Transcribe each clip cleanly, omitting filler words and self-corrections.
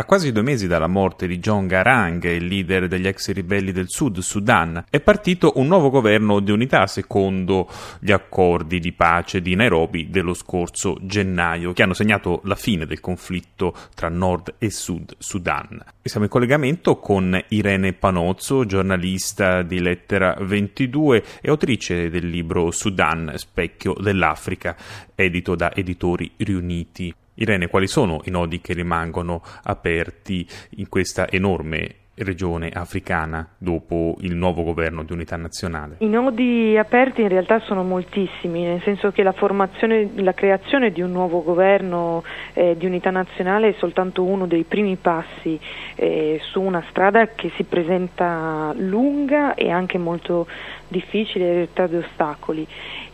quasi 2 mesi dalla morte di John Garang, il leader degli ex ribelli del Sud Sudan, è partito un nuovo governo di unità secondo gli accordi di pace di Nairobi dello scorso gennaio, che hanno segnato la fine del conflitto tra Nord e Sud Sudan. E siamo in collegamento con Irene Panozzo, giornalista di Lettera 22 e autrice del libro Sudan, Specchio dell'Africa, edito da Editori Riuniti. Irene, quali sono i nodi che rimangono aperti in questa enorme regione africana dopo il nuovo governo di unità nazionale? I nodi aperti in realtà sono moltissimi, nel senso che la creazione di un nuovo governo di unità nazionale è soltanto uno dei primi passi su una strada che si presenta lunga e anche molto difficile, retta di ostacoli.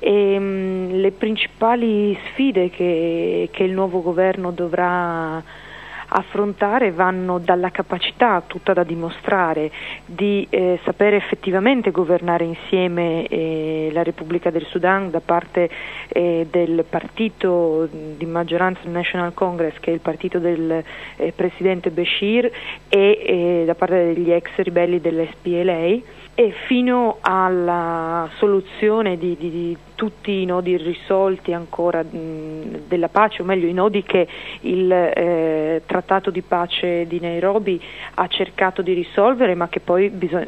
Le principali sfide che il nuovo governo dovrà affrontare vanno dalla capacità, tutta da dimostrare, di sapere effettivamente governare insieme la Repubblica del Sudan da parte del partito di maggioranza National Congress, che è il partito del presidente Bashir, e da parte degli ex ribelli dell'SPLA, e fino alla soluzione di tutti i nodi irrisolti ancora della pace, o meglio i nodi che il trattato di pace di Nairobi ha cercato di risolvere, ma che poi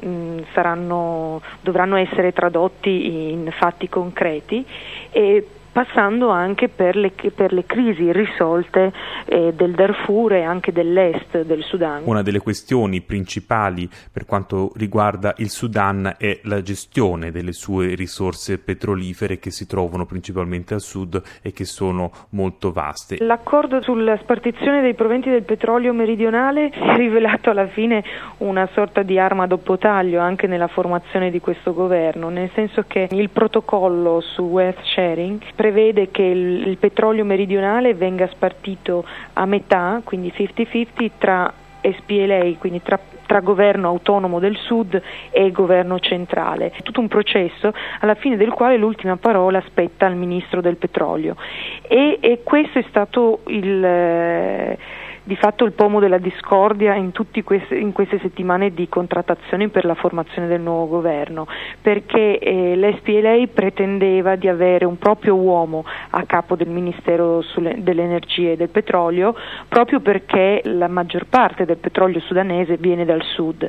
dovranno essere tradotti in fatti concreti, e passando anche per le crisi irrisolte del Darfur e anche dell'est del Sudan. Una delle questioni principali per quanto riguarda il Sudan è la gestione delle sue risorse petrolifere, che si trovano principalmente al sud e che sono molto vaste. L'accordo sulla spartizione dei proventi del petrolio meridionale si è rivelato alla fine una sorta di arma a doppio taglio anche nella formazione di questo governo, nel senso che il protocollo su wealth sharing prevede che il petrolio meridionale venga spartito a metà, quindi 50-50, tra SPLA, quindi tra governo autonomo del sud e governo centrale. È tutto un processo alla fine del quale l'ultima parola spetta al ministro del petrolio, e questo è stato di fatto il pomo della discordia in queste settimane di contrattazioni per la formazione del nuovo governo, perché l'SPLA pretendeva di avere un proprio uomo a capo del Ministero delle Energie e del Petrolio, proprio perché la maggior parte del petrolio sudanese viene dal sud,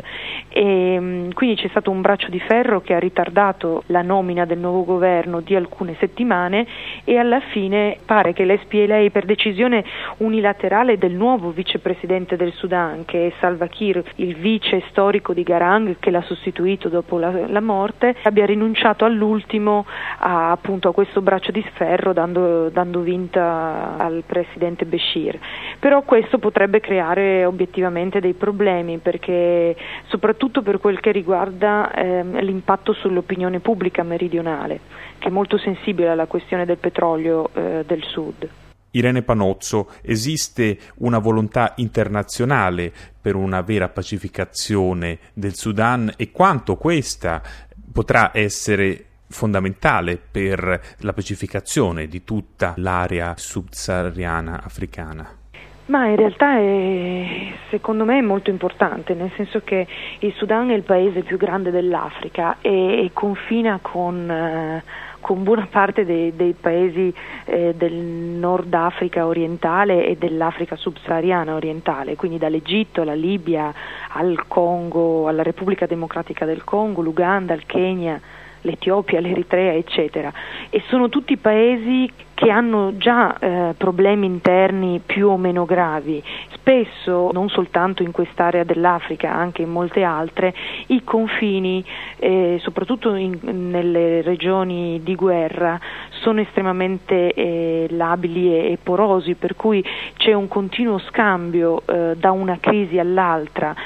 e quindi c'è stato un braccio di ferro che ha ritardato la nomina del nuovo governo di alcune settimane, e alla fine pare che l'SPLA, per decisione unilaterale del nuovo vicepresidente del Sudan, che è Salva Kiir, il vice storico di Garang che l'ha sostituito dopo la morte, abbia rinunciato all'ultimo appunto a questo braccio di ferro, dando vinta al presidente Bashir. Però questo potrebbe creare obiettivamente dei problemi, perché soprattutto per quel che riguarda l'impatto sull'opinione pubblica meridionale, che è molto sensibile alla questione del petrolio del sud. Irene Panozzo, esiste una volontà internazionale per una vera pacificazione del Sudan, e quanto questa potrà essere fondamentale per la pacificazione di tutta l'area subsahariana africana? Ma in realtà secondo me è molto importante, nel senso che il Sudan è il paese più grande dell'Africa e confina con buona parte dei paesi del Nord Africa orientale e dell'Africa subsahariana orientale, quindi dall'Egitto alla Libia, al Congo, alla Repubblica Democratica del Congo, l'Uganda, il Kenya, l'Etiopia, l'Eritrea, eccetera. E sono tutti paesi che hanno già problemi interni più o meno gravi. Spesso, non soltanto in quest'area dell'Africa, anche in molte altre, i confini, soprattutto nelle regioni di guerra, sono estremamente labili e porosi, per cui c'è un continuo scambio da una crisi all'altra,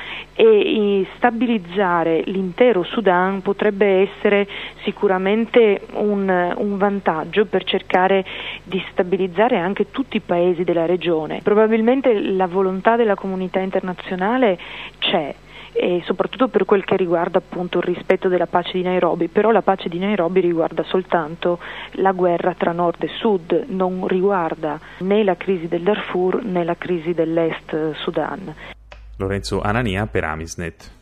e stabilizzare l'intero Sudan potrebbe essere sicuramente un vantaggio per cercare di stabilizzare anche tutti i paesi della regione. Probabilmente la volontà della comunità internazionale c'è, e soprattutto per quel che riguarda appunto il rispetto della pace di Nairobi, però la pace di Nairobi riguarda soltanto la guerra tra nord e sud, non riguarda né la crisi del Darfur né la crisi dell'est Sudan. Lorenzo Anania per Amisnet.